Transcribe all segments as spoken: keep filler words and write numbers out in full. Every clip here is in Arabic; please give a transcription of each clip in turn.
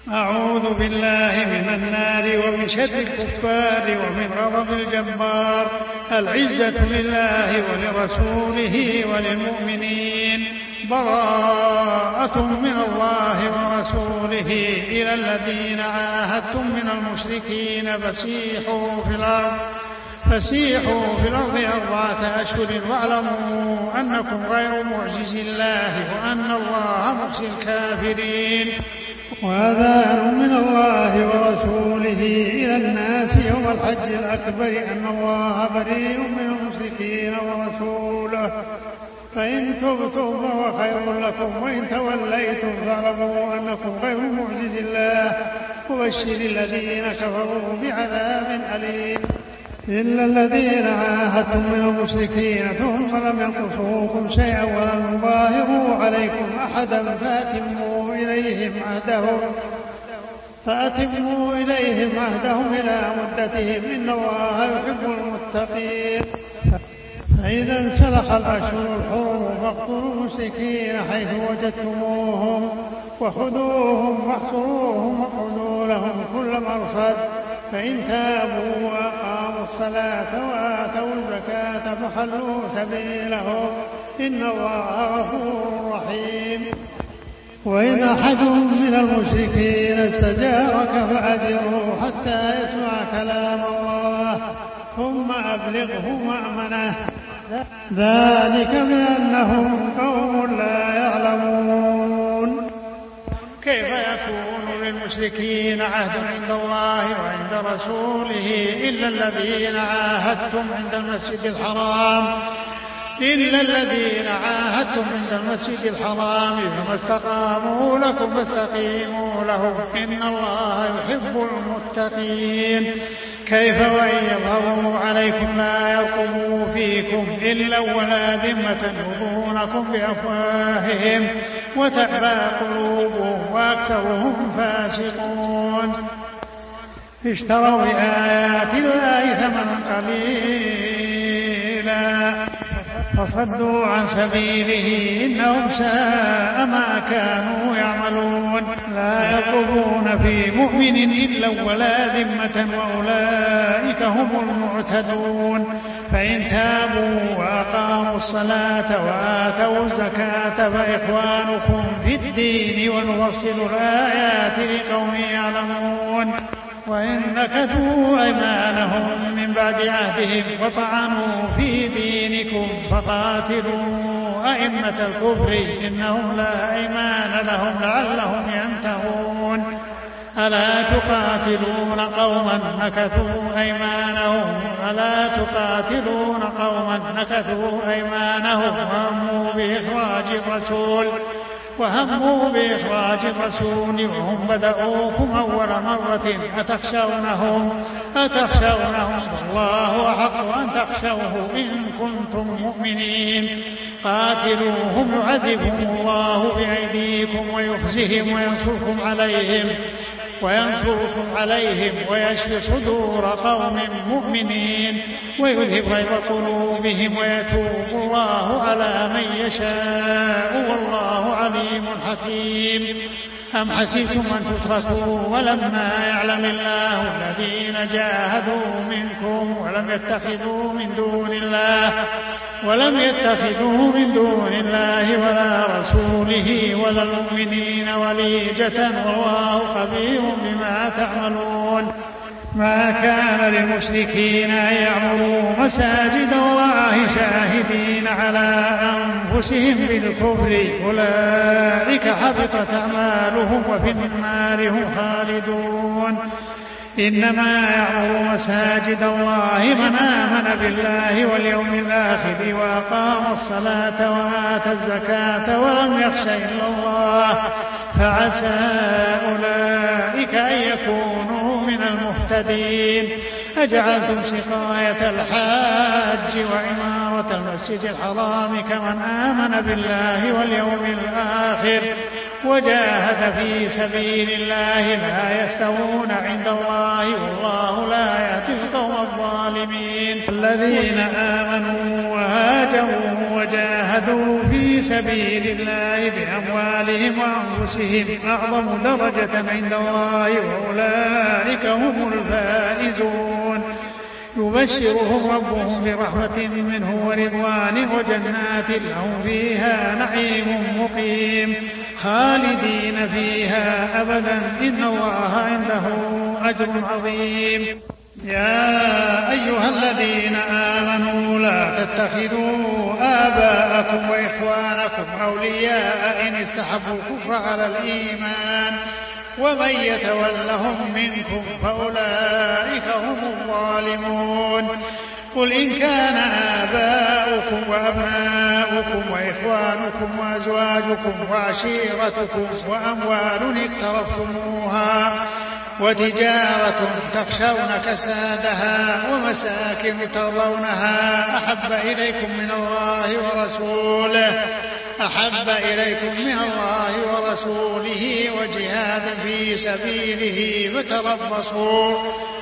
أعوذ بالله من النار ومن شر الكفار ومن غضب الجبار. العزة لله ولرسوله وللمؤمنين. براءة من الله ورسوله إلى الذين عاهدتم من المشركين فسيحوا في الأرض فسيحوا في الأرض أربعة أشهر واعلموا أنكم غير معجز الله وأن الله مخزي الكافرين. وأذان من الله ورسوله إلى الناس يوم الحج الأكبر أن الله بريء من المشركين ورسوله فإن تبتم فهو خير لكم وإن توليتم فاعلموا أنكم غير معجز الله وبشر الذين كفروا بعذاب أليم. إلا الذين عاهدتم من المشركين ثم لم ينقصوكم شيئا ولم يظاهروا عليكم أحدا فأتموا إليهم عهدهم فأتموا إليهم عهدهم إلى مدتهم إن الله يحب المتقين. فإذا انسلخ الأشهر الحرم فاقتلوا المشركين حيث وجدتموهم وخذوهم واحصروهم واقعدوا لهم كل مرصد فإن تابوا وأقاموا الصلاة وآتوا الزكاة فخلوا سبيلهم إن الله غفور رحيم. وإن أحد من المشركين استجارك فأجره حتى يسمع كلام الله ثم أبلغه مأمنه ذلك بأنهم قوم لا يعلمون. كيف يكون للمشركين عهد عند الله وعند رسوله إلا الذين عاهدتم عند المسجد الحرام إلا الذين عاهدتم عند المسجد الحرام فما استقاموا لكم فاستقيموا لهم إن الله يحب المتقين. كيف وإن يظهروا عليكم لا يرقبوا فيكم إلا ولا ذمة يرضونكم بأفواههم وتأبى قلوبهم وأكثرهم فاسقون. اشتروا بآيات الله ثمنا قليلا فصدوا عن سبيله إنهم ساء ما كانوا يعملون. لا يرقبون في مؤمن إلا ولا ذمة وأولئك هم المعتدون. فإن تابوا وأقاموا الصلاة وآتوا الزكاة فإخوانكم في الدين ونفصل الآيات لقوم يعلمون. وإن نكثوا أيمانهم من بعد عهدهم وطعنوا في دينكم فقاتلوا أئمة الكفر إنهم لا أيمان لهم لعلهم ينتهون. ألا تقاتلون قوما نكثوا أيمانهم ألا تقاتلون قوما نكثوا أيمانهم وهموا بإخراج الرسول وهموا بإخراج الرسول وهم بدأوكم أول مرة أتخشونهم أتخشونهم والله أحق أن تخشوه إن كنتم مؤمنين. قاتلوهم يعذبهم الله بأيديكم ويخزهم وينصركم عليهم وينصركم عليهم ويشفي صدور قوم مؤمنين ويذهب غيظ قلوبهم ويتوب الله على من يشاء والله عليم حكيم. أم حسبتم أن تتركوا ولما يعلم الله الذين جاهدوا منكم ولم يتخذوا من دون الله ولم يتخذوا من دون الله ولا رسوله ولا المؤمنين وليجة والله خبير بما تعملون. ما كان للمشركين أن يعمروا مساجد الله شاهدين على أنفسهم بالكفر أولئك حبطت أعمالهم وفي النار هم خالدون. إنما يعمر مساجد الله من آمن بالله واليوم الآخر وأقام الصلاة وآتى الزكاة ولم يخش إلا الله فعسى أولئك أن يكونوا من المهتدين. أجعلتم سقاية الحاج وعمارة المسجد الحرام كمن آمن بالله واليوم الآخر وجاهد في سبيل الله لا يستوون عند الله والله لا يهدي القوم الظالمين. الذين آمنوا وهاجروا وجاهدوا في سبيل الله بأموالهم وأنفسهم أعظم درجة عند الله وأولئك هم الفائزون. يبشرهم ربهم برحمة منه ورضوان وجنات لهم فيها نعيم مقيم خالدين فيها أبدا إن الله عنده أجر عظيم. يا أيها الذين آمنوا لا تتخذوا آباءكم وإخوانكم أولياء إن استحبوا الكفر على الإيمان ومن يتولهم منكم فأولئك هم الظالمون. قل إن كان آباؤكم وأبناؤكم وإخوانكم وأزواجكم وعشيرتكم وأموال اقترفتموها وتجارة تخشون كسادها ومساكن ترضونها أحب إليكم من الله ورسوله أحب إليكم من الله ورسوله وجهاد في سبيله فتربصوا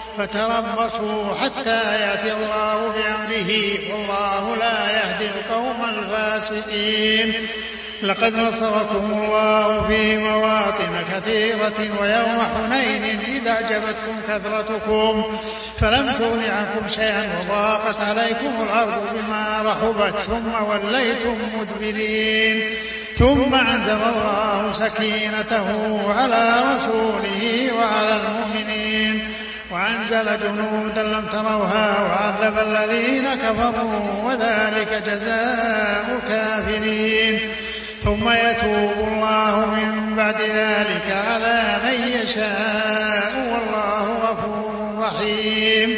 فتربصوا حتى يأتي الله بأمره والله لا يهدي القوم الفاسقين. لقد نصركم الله في مواطن كثيرة ويوم حنين إذا أعجبتكم كثرتكم فلم تغن عنكم شيئا وضاقت عليكم الأرض بما رحبت ثم وليتم مدبرين ثم أنزل الله سكينته على رسوله وعلى المؤمنين وأنزل جنودا لم تروها وعذب الذين كفروا وذلك جزاء الكافرين. ثم يتوب الله من بعد ذلك على من يشاء والله غفور رحيم.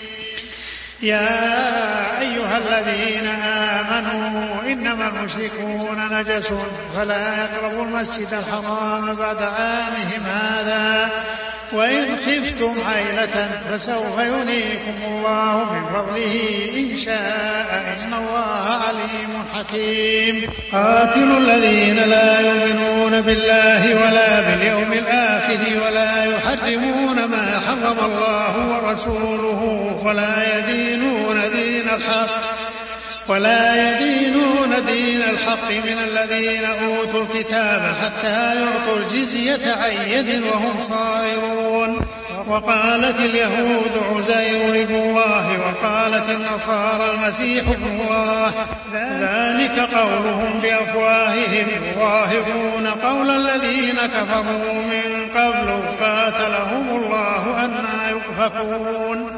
يا أيها الذين آمنوا إنما المشركون نجس فلا يقربوا المسجد الحرام بعد عامهم هذا وإن خفتم عيلة فسوف يغنيكم الله من فضله إن شاء إن الله عليم حكيم. قاتلوا الذين لا يؤمنون بالله ولا باليوم الآخر ولا يحرمون ما حرم الله ورسوله ولا يدينون دين الحق ولا يدينون دين الحق من الذين أوتوا الكتاب حتى يعطوا الجزية عن يد وهم صاغرون. وقالت اليهود عزير ابن الله وقالت النصارى المسيح ابن الله ذلك قولهم بأفواههم يضاهئون قول الذين كفروا من قبل قاتلهم الله أنى يؤفكون.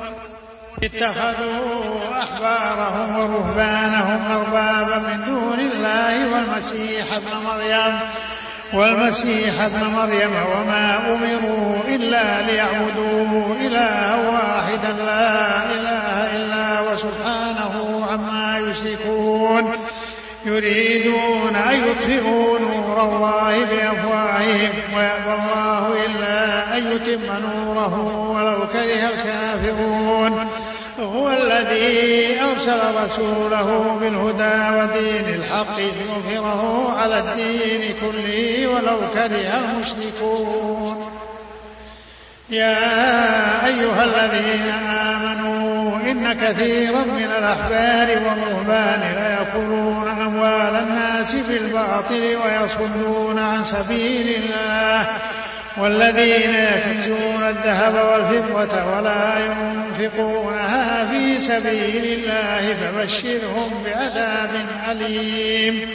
اتخذوا أحبارهم ورهبانهم أربابا من دون الله والمسيح ابن مريم والمسيح ابن مريم وما أمروا إلا ليعبدوا إلها واحدا لا إله إلا وسبحانه عما يشركون. يريدون أن يطفئوا نور الله بأفواههم ويأبى الله إلا أن يتم نوره ولو كره الكافرون. هو الذي أرسل رسوله بالهدى ودين الحق ليظهره على الدين كله ولو كره المشركون. يا أيها الذين آمنوا إن كثيرا من الأحبار والرهبان ليأكلون أموال الناس بالباطل ويصدون عن سبيل الله والذين يكنزون الذهب والفضة ولا ينفقونها في سبيل الله فبشرهم بعذاب أليم.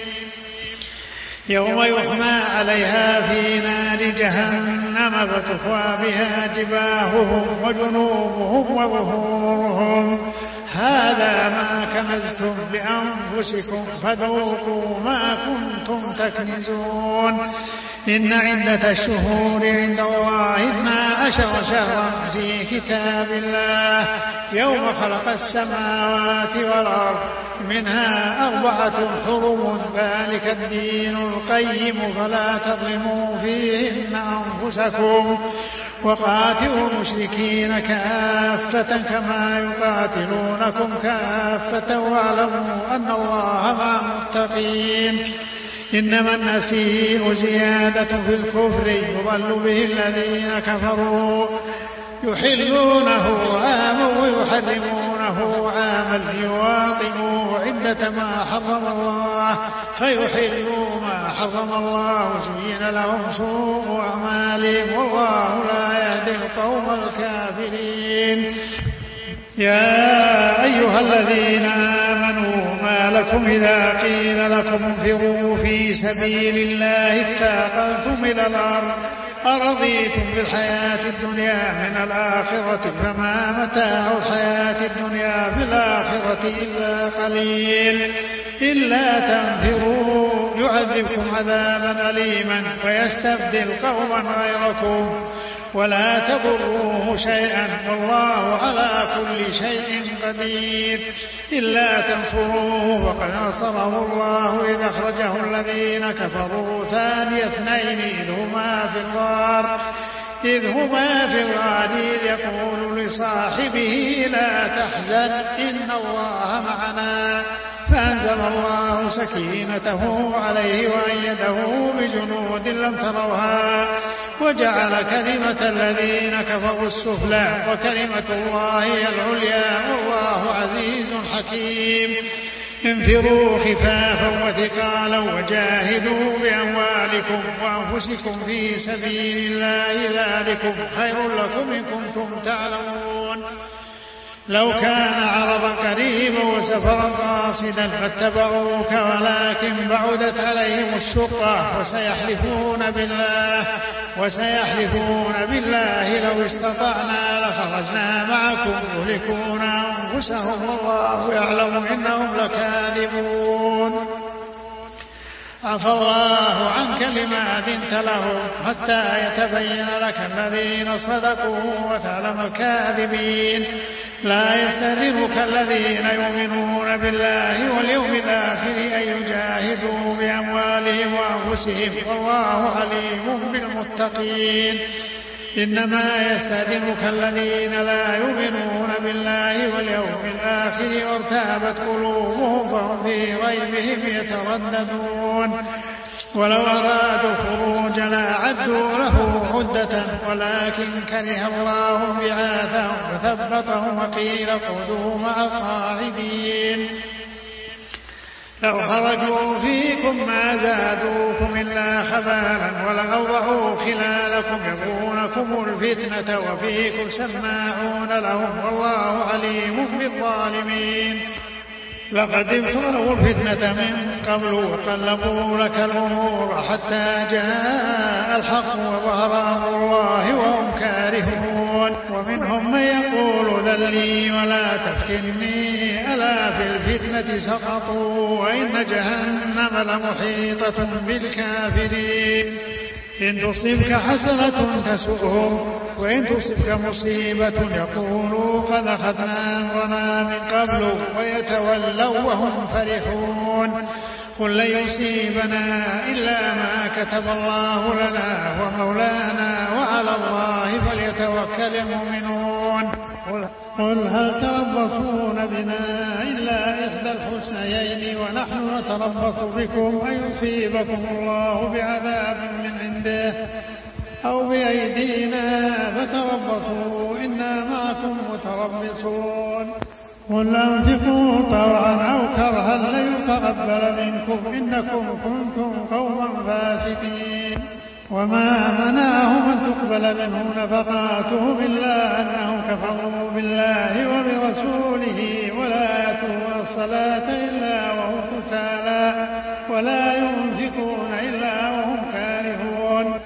يوم يحمى عليها في نار جهنم فتكوى بها جباههم وجنوبهم وظهورهم هذا ما كنزتم لأنفسكم فذوقوا ما كنتم تكنزون. إن عدة الشهور عند الله اثنا عشر شهرا في كتاب الله يوم خلق السماوات والأرض منها أربعة حرم ذلك الدين القيم فلا تظلموا فيهن أنفسكم وقاتلوا المشركين كافة كما يقاتلونكم كافة واعلموا أن الله مع المتقين. إنما النسيء زيادة في الكفر يضل به الذين كفروا يحلونه عاما ويحرمونه عاما ليواطئوا عدة ما حرم الله فيحلوا ما حرم الله زين لهم سوء أعمالهم والله لا يهدي القوم الكافرين. يا أيها الذين آمنوا ما لكم إذا قيل لكم انفروا في سبيل الله اثاقلتم إلى الأرض أرضيتم بالحياة الدنيا من الآخرة فما متاع الحياة الدنيا في الآخرة إلا قليل. إلا تنفروا يعذبكم عذابا أليما ويستبدل قوما غيركم ولا تضروه شيئا والله على كل شيء قدير. إلا تنصروه فقد نصره الله إذ أخرجه الذين كفروا ثاني اثنين إذ هما في الغار إذ هما في الغار إذ يقول لصاحبه لا تحزن إن الله معنا فأنزل الله سكينته عليه وأيده بجنود لم تروها وجعل كلمة الذين كفروا السفلى وكلمة الله هي العليا والله عزيز حكيم. انفروا خفافا وثقالا وجاهدوا بأموالكم وأنفسكم في سبيل الله ذلكم خير لكم إن كنتم تعلمون. لو كان عرضا قريبا وسفرا قاصدا فاتبعوك ولكن بعدت عليهم الشقة وسيحلفون بالله وسيحلفون بالله لو استطعنا لخرجنا معكم يهلكون أنفسهم والله يعلم إنهم لكاذبون. عفى الله عنك لما أذنت لهم حتى يتبين لك الذين صدقوا وتعلم الكاذبين. لا يستأذنك الذين يؤمنون بالله واليوم الآخر أن يجاهدوا بأموالهم وأنفسهم والله عليم بالمتقين. إنما يستأذنك الذين لا يؤمنون بالله واليوم الآخر وارتابت قلوبهم فهم في ريبهم يترددون. ولو أرادوا الخروج لأعدوا له عدة ولكن كره الله بعاثهم فثبطهم وقيل اقعدوا مع القاعدين. لو خرجوا فيكم ما زادوكم إلا خبالا ولأوضعوا خلالكم يبغونكم الفتنة وفيكم سماعون لهم والله عليم بالظالمين. لقد ابتغوا الفتنة من قبل وقلبوا لك الأمور حتى جاء الحق وظهر أمر الله وهم كارهون. ومنهم من يقول ذلي ولا تفتني ألا في الفتنة سقطوا وإن جهنم لمحيطة بالكافرين. إن تصبك حسنة تسؤهم وإن تصبك مصيبة يقولوا قد أخذنا أمرنا من قبل ويتولوا وهم فرحون. قل لن يصيبنا إلا ما كتب الله لنا ومولانا وعلى الله فليتوكل المؤمنون. قل هل تربصون بنا إلا إحدى الحسنيين ونحن نتربص بكم أن يصيبكم الله بعذاب من عنده أو بأيدينا فتربصوا إنا معكم متربصون. قل أنفقوا طوعا أو كرها لن يتقبل منكم إنكم كنتم قوما فاسقين. وما منعهم أن تقبل منهم نفقاتهم إلا أنهم كفروا بالله وبرسوله ولا يأتون الصلاة إلا وهم كسالى ولا ينفقون إلا وهم كارهون.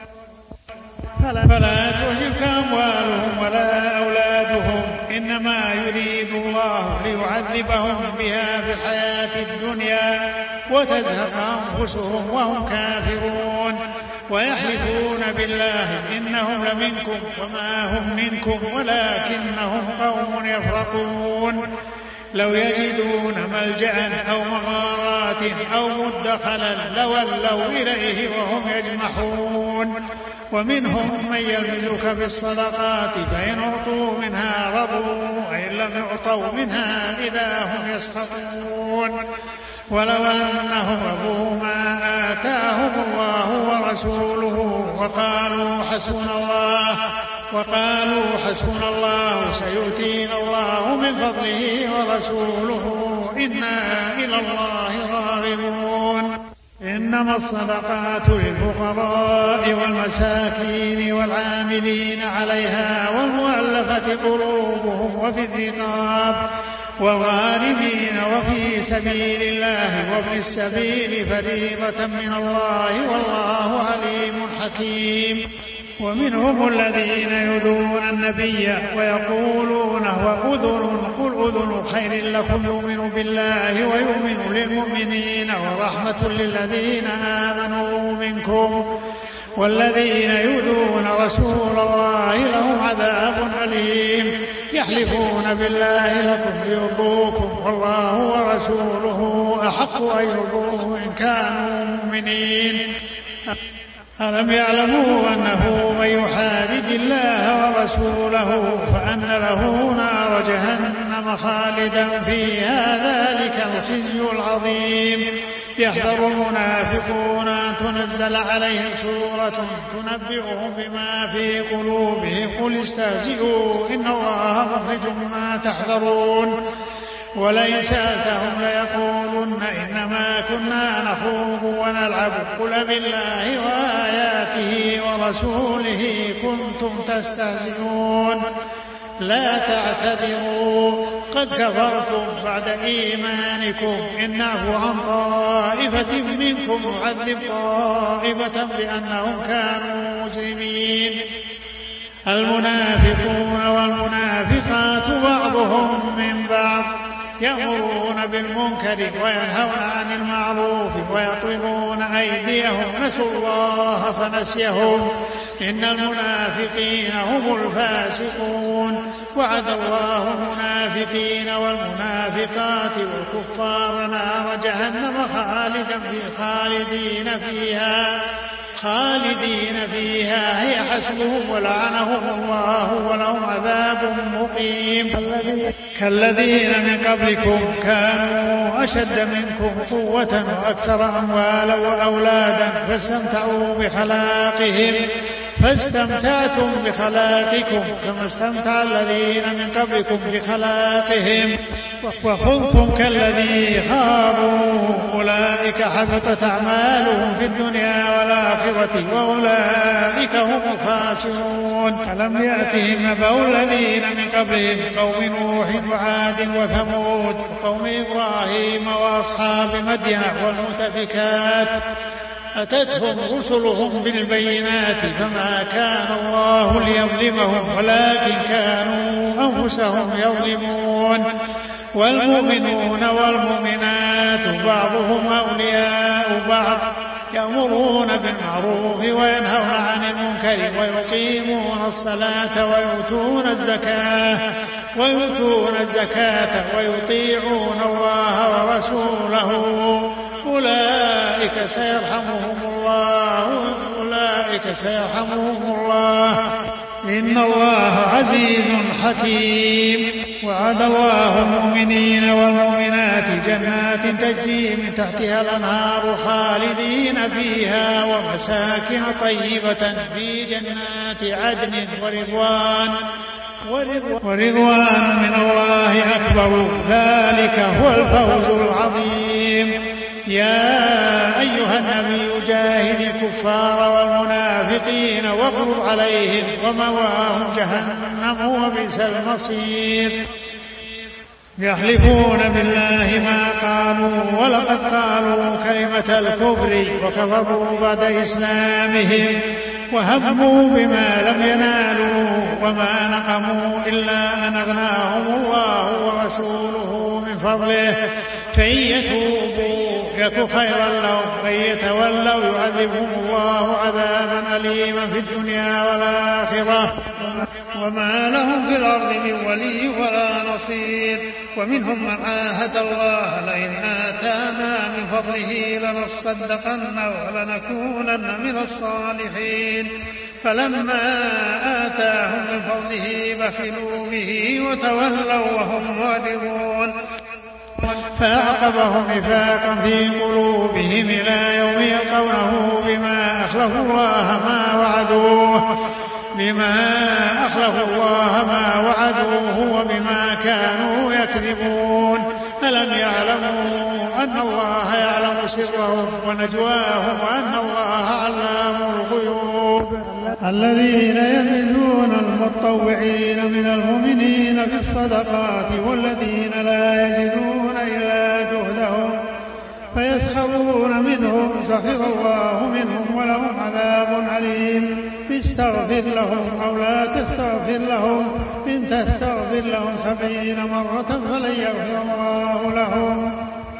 فلا تعجبك أموالهم ولا أولادهم إنما يريد الله ليعذبهم بها في الحياة الدنيا وتزهق أنفسهم وهم كافرون. ويحلفون بالله إنهم لمنكم وما هم منكم ولكنهم قوم يفرقون. لو يجدون ملجأ أو مغارات أو مدخلا لولوا إليه وهم يجمحون. ومنهم من يلمزك في الصدقات فإن أعطوا منها رضوا وإن لم يعطوا منها إذا هم يسخطون. ولو أنهم رضوا ما آتاهم الله ورسوله وقالوا حسبنا الله وقالوا حسبنا الله سيؤتينا الله من فضله ورسوله إنا إلى الله راغبون. إنما الصدقات للفقراء والمساكين والعاملين عليها والمؤلفة قلوبهم وفي الرقاب والغارمين وفي سبيل الله وابن السبيل فريضة من الله والله عليم حكيم. ومنهم الذين يؤذون النبي ويقولون هو أذن قل أذن خير لكم يؤمن بالله ويؤمن للمؤمنين ورحمة للذين آمنوا منكم والذين يؤذون رسول الله لهم عذاب أليم. يحلفون بالله لكم ليرضوكم والله ورسوله أحق أن يرضوه إن كانوا مؤمنين. ألم يعلموا أنه من يحادد الله ورسوله فأن له نار جهنم خالدا فيها ذلك الخزي العظيم. يحذر المنافقون أن تنزل عليهم سورة تنبئهم بما في قلوبهم قل استهزئوا إن الله مخرج ما تحذرون. ولئن سألتهم ليقولن إنما كنا نخوض ونلعب قل بالله وآياته ورسوله كنتم تستهزئون لا تعتذروا قد كفرتم بعد إيمانكم إن نعفو عن طائفة منكم نعذب طائفة بأنهم كانوا مجرمين. المنافقون والمنافقات بعضهم من بعض يأمرون بالمنكر وينهون عن المعروف ويقبضون أيديهم نسوا الله فنسيهم إن المنافقين هم الفاسقون. وعد الله المنافقين والمنافقات والكفار نار جهنم خالدا في خالدين فيها خالدين فيها هي حسبهم ولعنهم الله ولهم عذاب مقيم. كالذين من قبلكم كانوا أشد منكم قوة وأكثر أموالا وأولادا فاستمتعوا بخلاقهم فاستمتعتم بخلاقكم كما استمتع الذين من قبلكم بخلاقهم وخذتم كالذي خابوا أولئك حبطت أعمالهم في الدنيا والآخرة وأولئك هم الخاسرون. ألم يأتهم نبأ الذين من قبلهم قوم نوح وعاد وثمود وقوم إبراهيم وأصحاب مدين والمؤتفكات أتتهم رسلهم بالبينات فما كان الله ليظلمهم ولكن كانوا أنفسهم يظلمون. والمؤمنون والمؤمنات بعضهم أولياء بعض يأمرون بالمعروف وينهون عن المنكر ويقيمون الصلاة ويؤتون الزكاة ويؤتون الزكاة ويطيعون الله ورسوله أولئك سيرحمهم الله أولئك سيرحمهم الله إن الله عزيز حكيم. وعد الله المؤمنين والمؤمنات جنات تجري من تحتها الأنهار خالدين فيها ومساكن طيبة في جنات عدن ورضوان ورضوان من الله أكبر ذلك هو الفوز العظيم. يا أيها النبي جاهد الكفار والمنافقين واغلظ عليهم ومأواهم جهنم وبئس المصير. يحلفون بالله ما قالوا ولقد قالوا كلمة الكفر وكفروا بعد إسلامهم وهموا بما لم ينالوا وما نقموا إلا أن أغناهم الله ورسوله من فضله فإن يتوبوا يك خيرا لهم وإن يتولوا يعذبهم الله عذابا أليما في الدنيا والآخرة وما لهم في الأرض من ولي ولا نصير. ومنهم من عاهد الله لئن آتانا من فضله لنصدقن ولنكونن من الصالحين فلما آتاهم من فضله بخلوا به وتولوا وهم معرضون. فأعقبهم نفاقا في قلوبهم إلى يوم يلقونه بما أخلفوا الله ما وعدوه بما أخلفوا الله ما وعدوه وبما كانوا يكذبون. ألم يعلموا أن الله يعلم سرهم ونجواهم وأن الله علام الغيوب. الذين يلمزون المتطوعين من المؤمنين في الصدقات والذين لا يجدون إلا جهدهم فيسخرون منهم سخر الله منهم ولهم عذاب عليم. استغفر لهم أو لا تستغفر لهم إن تستغفر لهم سبعين مرة فلن يغفر الله لهم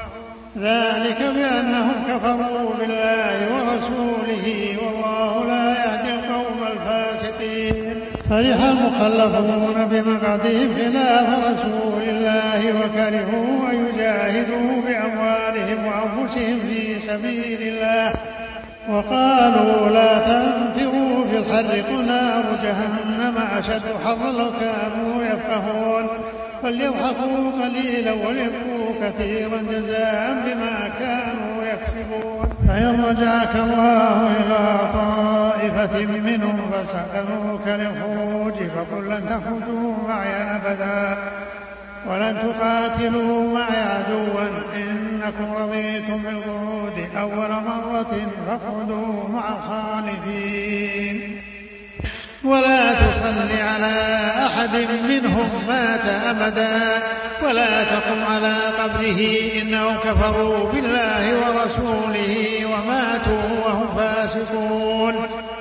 ذلك بأنهم كفروا بالله ورسوله والله لا يهدي القوم الفاسقين. فرح المخلفون بمقعدهم خلاف رسول الله وكرهوا أن يجاهدوا بأموالهم وأنفسهم في سبيل الله وقالوا لا تنفروا في الحر قل نار جهنم أشد حرا لو كانوا يفقهون فليضحكوا قليلا وليبكوا كثيرا جزاء بما كانوا يكسبون. فإن رجعك الله إلى طائفة منهم فسألوك للخروج فقل لن تخرجوا معي أبدا ولن تقاتلوا معي عدوا إنكم رضيتم بالقعود أول مرة فاقعدوا مع الخالفين ولا تصل على أحد منهم مات أبدا ولا تقم على قبره إنهم كفروا بالله ورسوله وماتوا وهم فاسقون.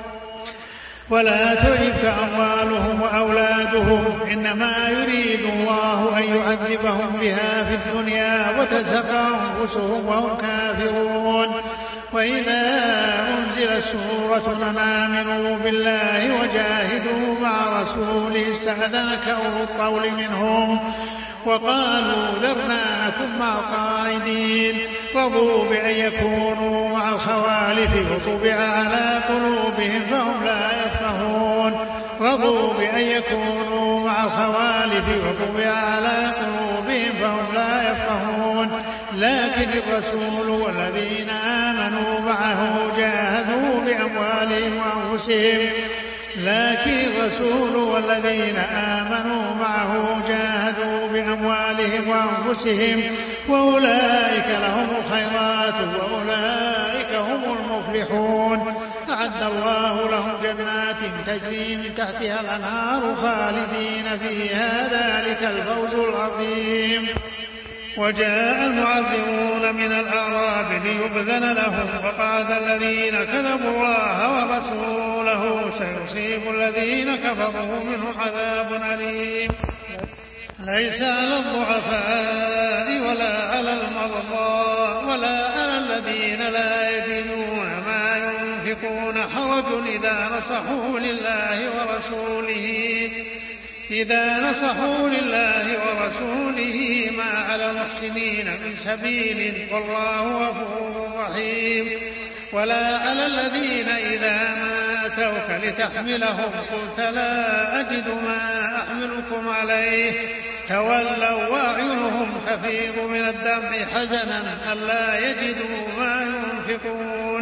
ولا تعجبك أموالهم وأولادهم إنما يريد الله أن يعذبهم بها في الدنيا وتزهق أنفسهم وهم كافرون. وإذا أنزلت سورة أن آمنوا بالله وجاهدوا مع رسوله استأذنك أولو الطول منهم وقالوا ذرنا نكن مع القاعدين رضوا بأن يكونوا مع الخوالف وطبع على قلوبهم فهم لا يفقهون. رضوا بأن يكونوا مع الخوالف وطبع على قلوبهم فهم لا يفقهون. لكن الرسول والذين آمنوا معه جاهدوا بأموالهم وأنفسهم لكن الرسول والذين آمنوا معه جاهدوا بأموالهم وأنفسهم وأولئك لهم الخيرات وأولئك هم المفلحون. أعد الله لهم جنات تجري من تحتها الأنهار خالدين فيها ذلك الفوز العظيم. وجاء المعذرون من الأعراب ليؤذن لهم وقعد الذين كذبوا الله ورسوله سيصيب الذين كفروا منهم عذاب أليم. ليس على الضعفاء ولا على المرضى ولا على الذين لا يجدون ما ينفقون حرج إذا نصحوا لله ورسوله إذا نصحوا لله ورسوله ما على المحسنين من سبيل والله غفور رحيم. ولا على الذين إذا ما أتوك لتحملهم قلت لا أجد ما أحملكم عليه تولوا وأعينهم تفيض من الدمع حزنا ألا يجدوا ما ينفقون.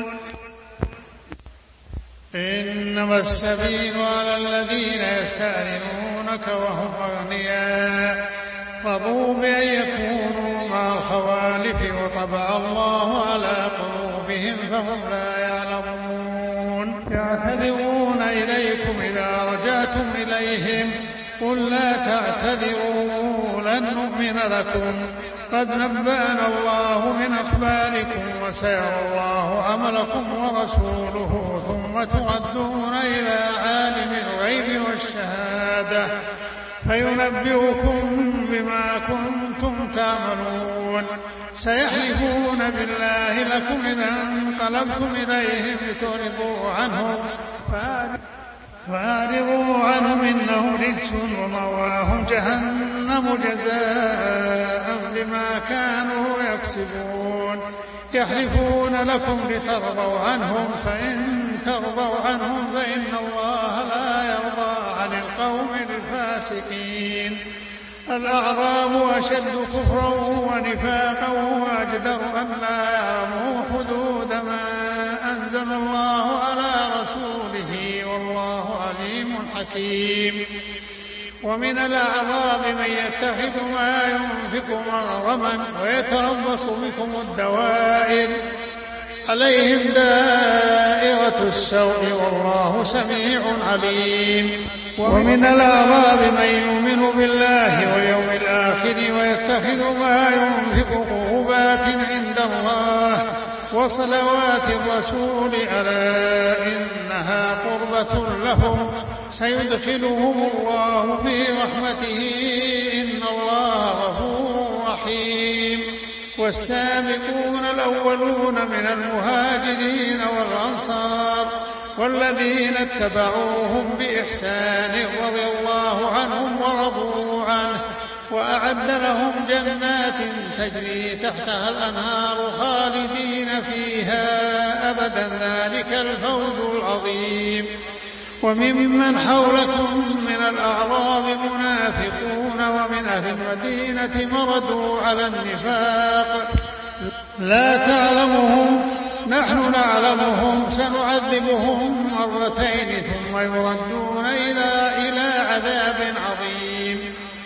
إنما السبيل على الذين يستأذنونك وهم أغنياء رضوا بأن يكونوا مع الخوالف وطبع الله على قلوبهم فهم لا يعلمون. يعتذرون إليكم إذا رجعتم إليهم قل لا تعتذروا لن نؤمن لكم قد نبأنا الله من أخباركم وسيرى الله عملكم ورسوله ثم تردون إلى عالم الغيب والشهادة فينبئكم بما كنتم تعملون. سيحلفون بالله لكم إذا انقلبتم إليهم لتعرضوا عنهم فأعرضوا عنهم إنهم رجس ومأواهم جهنم جزاء بما كانوا يكسبون. يحلفون لكم لترضوا عنهم فإن ترضوا عنهم فإن الله لا يرضى عن القوم الفاسقين. الأعراب أشد كفرا ونفاقا وأجدر أن لا يعلموا حدود ما أنزل الله على رسوله والله عليم حكيم. ومن الأعراب من يتخذ ما ينفق مغرما ويتربص بكم الدوائر عليهم دائرة السوء والله سميع عليم. ومن الأعراب من يؤمن بالله واليوم الآخر ويتخذ ما ينفق قربات عند الله وصلوات الرسول ألا إنها قربة لهم سيدخلهم الله في رحمته إن الله غفور رحيم. والسابقون الأولون من المهاجرين والأنصار والذين اتبعوهم بإحسان رضي الله عنهم ورضوا عنه وأعد لهم جنات تجري تحتها الأنهار خالدين فيها أبدا ذلك الفوز العظيم. وممن حولكم من الأعراب منافقون ومن أهل المدينة مردوا على النفاق لا تعلمهم نحن نعلمهم سنعذبهم مرتين ثم يردون إلى إلى عذاب عظيم.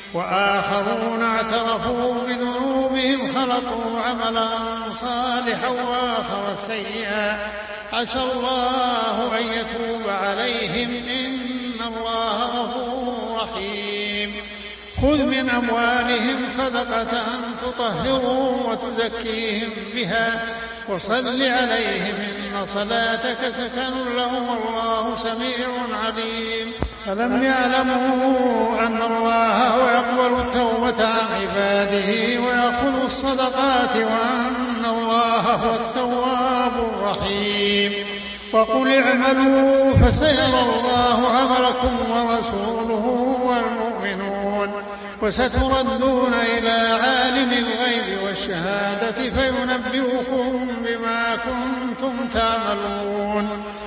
وآخرون اعترفوا بذنوبهم خلقوا عملا صالحا وآخر سيئا عسى الله أن يتوب عليهم إن الله غفور رحيم. خذ من أموالهم صدقة تطهرهم وتزكيهم بها وصل عليهم إن صلاتك سكن لهم والله سميع عليم. ألم يعلموا أن الله هو يقبل التوبة عن عباده ويأخذ الصدقات وأن الله هو التواب الرحيم. وقل اعملوا فسيرى الله عملكم ورسوله والمؤمنون وستردون إلى عالم الغيب والشهادة فينبئكم بما كنتم تعملون.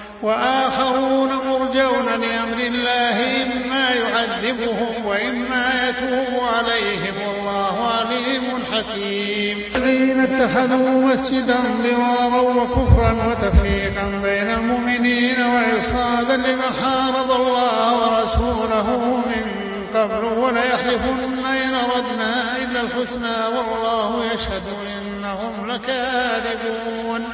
وآخرون مرجون لأمر الله إما يعذبهم وإما يتوب عليهم والله عليم حكيم. الذين اتخذوا مسجدا ضرارا وكفرا وتفريقا بين المؤمنين وإرصادا لمن حارب الله ورسوله من قبل وليحلفن إن أردنا إلا الحسنى والله يشهد إنهم لكاذبون.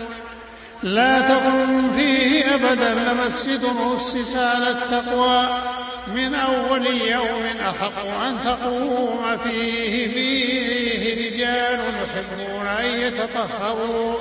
لا تقم فيه أبدا لمسجد أسس على التقوى من أول يوم أحق أن تقوم فيه فيه رجال يحبون أن يتطهروا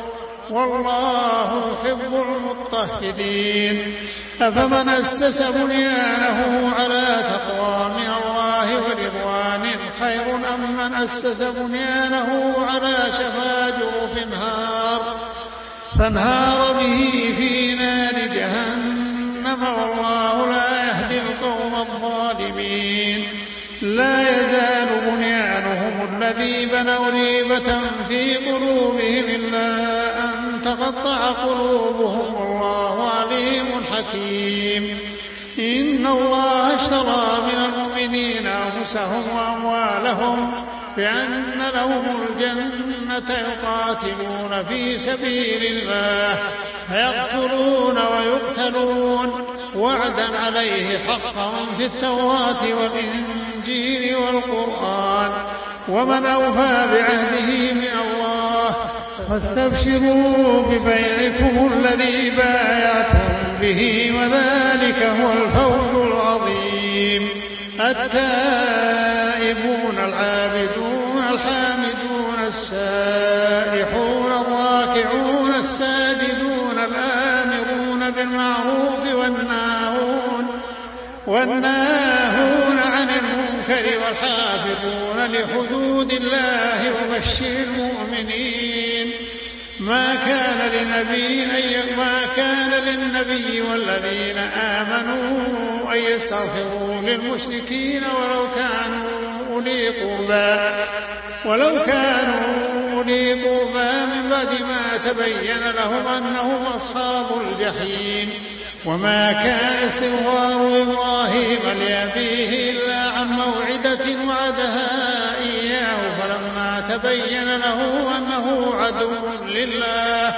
والله يحب المطهرين. أفمن أسس بنيانه على تقوى من الله ورضوان خير أم من أسس بنيانه على شفا جرف نهار فانهار به في نار جهنم والله لا يهدي القوم الظالمين. لا يزال بنيانهم الذي بنوا ريبة في قلوبهم إلا أن تقطع قلوبهم والله عليم حكيم. إن الله اشترى من المؤمنين أنفسهم وأموالهم بأن لهم الجنة يقاتلون في سبيل الله فيقتلون ويقتلون وعدا عليه حقا في التوراة والإنجيل والقرآن ومن أوفى بعهده من الله فاستبشروا ببيعكم الذي بايعتم به وذلك هو الفوز العظيم. التائبون العابدون الحامدون السائحون الراكعون الساجدون الآمرون بالمعروف والناهون والناهون عن المنكر والحافظون لحدود الله وبشر المؤمنين. ما كان لنبي ما كان للنبي والذين آمنوا أن يستغفروا للمشركين ولو كانوا أولي قربى ولو كانوا أولي قربى من بعد ما تبين لهم أنهم أصحاب الجحيم. وما كان استغفار إبراهيم لأبيه إلا عن موعدة وعدها إياه فلما تبين له أنه عدو لله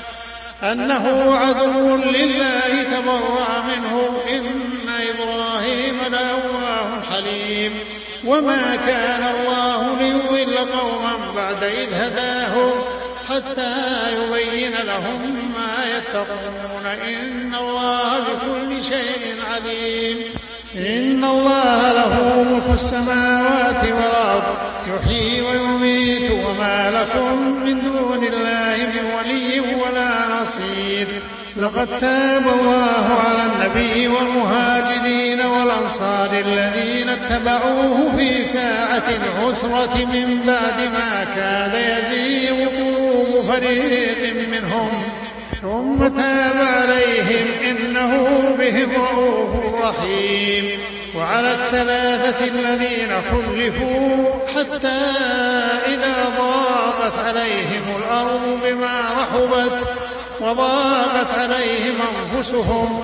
أنه عدو لله تبرأ منه إن إبراهيم لأواه حليم. وما كان الله ليضل قوما بعد إذ هداهم حتى يبين لهم ما يتقون إن الله بكل شيء عليم. إن الله له ملك السماوات والأرض يحيي ويميت وما لكم من دون الله من ولي ولا نصير. لقد تاب الله على النبي والمهاجرين والأنصار الذين اتبعوه في ساعة العسرة من بعد ما كاد يزيغ قلوب فريق منهم ثم تاب عليهم إنه بهم رءوف رحيم. وعلى الثلاثة الذين خلفوا حتى إذا ضاقت عليهم الأرض بما رحبت وضاقت عليهم أنفسهم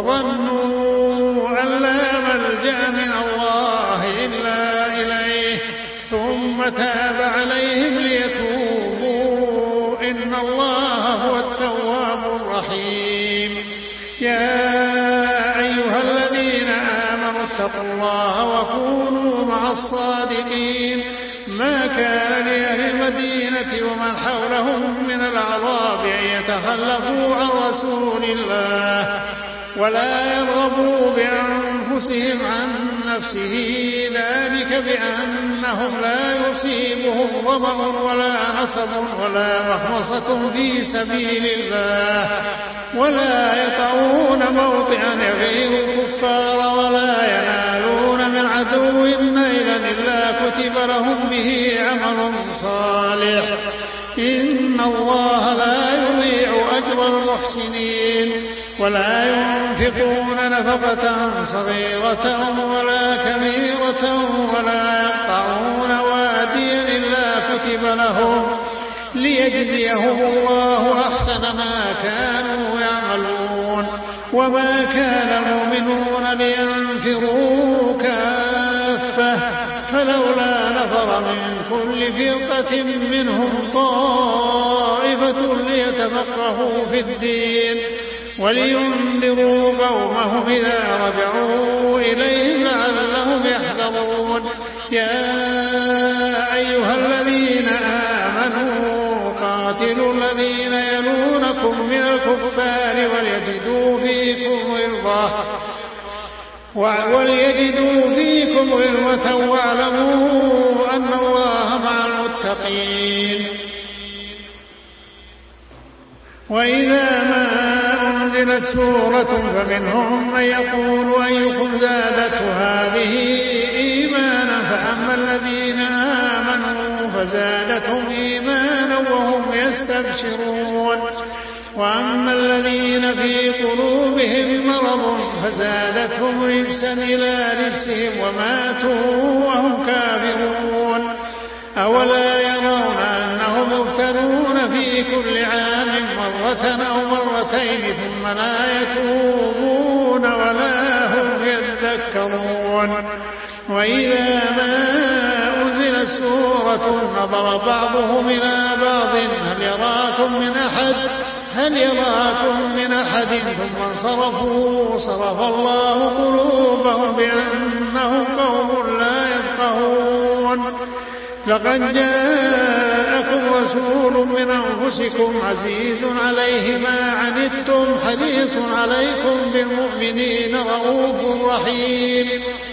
وظنوا أن لا ملجأ من الله إلا إليه ثم تاب عليهم ليتوبوا إن الله هو التواب الرحيم. يا أيها الذين آمنوا اتقوا الله وكونوا مع الصادقين. ما كان لأهل المدينة ومن حولهم من الأعراب أن يتخلفوا عن رسول الله ولا يرغبوا بأنفسهم عن نفسه ذلك بأنهم لا يصيبهم ظمأ ولا نصب ولا مخمصة في سبيل الله ولا يطعون موطئا يغيظ الكفار ولا ينالون من عدو نيلا إلا كتب لهم به عمل صالح إن الله لا يضيع أجر المحسنين. ولا ينفقون نفقة صغيرة ولا كبيرة ولا يقطعون واديا إلا كتب لهم ليجزيهم الله أحسن ما كانوا يعملون. وما كان المؤمنون لينفروا كافة فلولا نفر من كل فرقة منهم طائفة ليتفقهوا في الدين ولينذروا قومهم إذا رجعوا إليهم لعلهم يحذرون. يا أيها الذين آمنوا قاتلوا الذين يلونكم من الكفار وليجدوا فيكم غلظة وليجدوا فيكم غلظة واعلموا أن الله مع المتقين. وإذا ما أنزلت سورة فمنهم من يقول أيكم زادته هذه إيمانا فأما الذين آمنوا فزادتهم إيمانا وهم يستبشرون وأما الذين في قلوبهم مرض فزادتهم رجسا إلى رجسهم وماتوا وهم كافرون. أولا يرون أنهم مبتلون في كل عام مرة أو مرتين ثم لا يتوبون ولا هم يذكرون. وإذا ما أنزلت سورة نظر بعضهم إلى بعض هل يراكم من أحد هل يراكم من أحد ثم انصرفوا صرف الله قلوبهم بأنهم قوم لا يفقهون. لقد جاءكم رسول من أنفسكم عزيز عليه ما عنتم حريص عليكم بالمؤمنين رؤوف رحيم.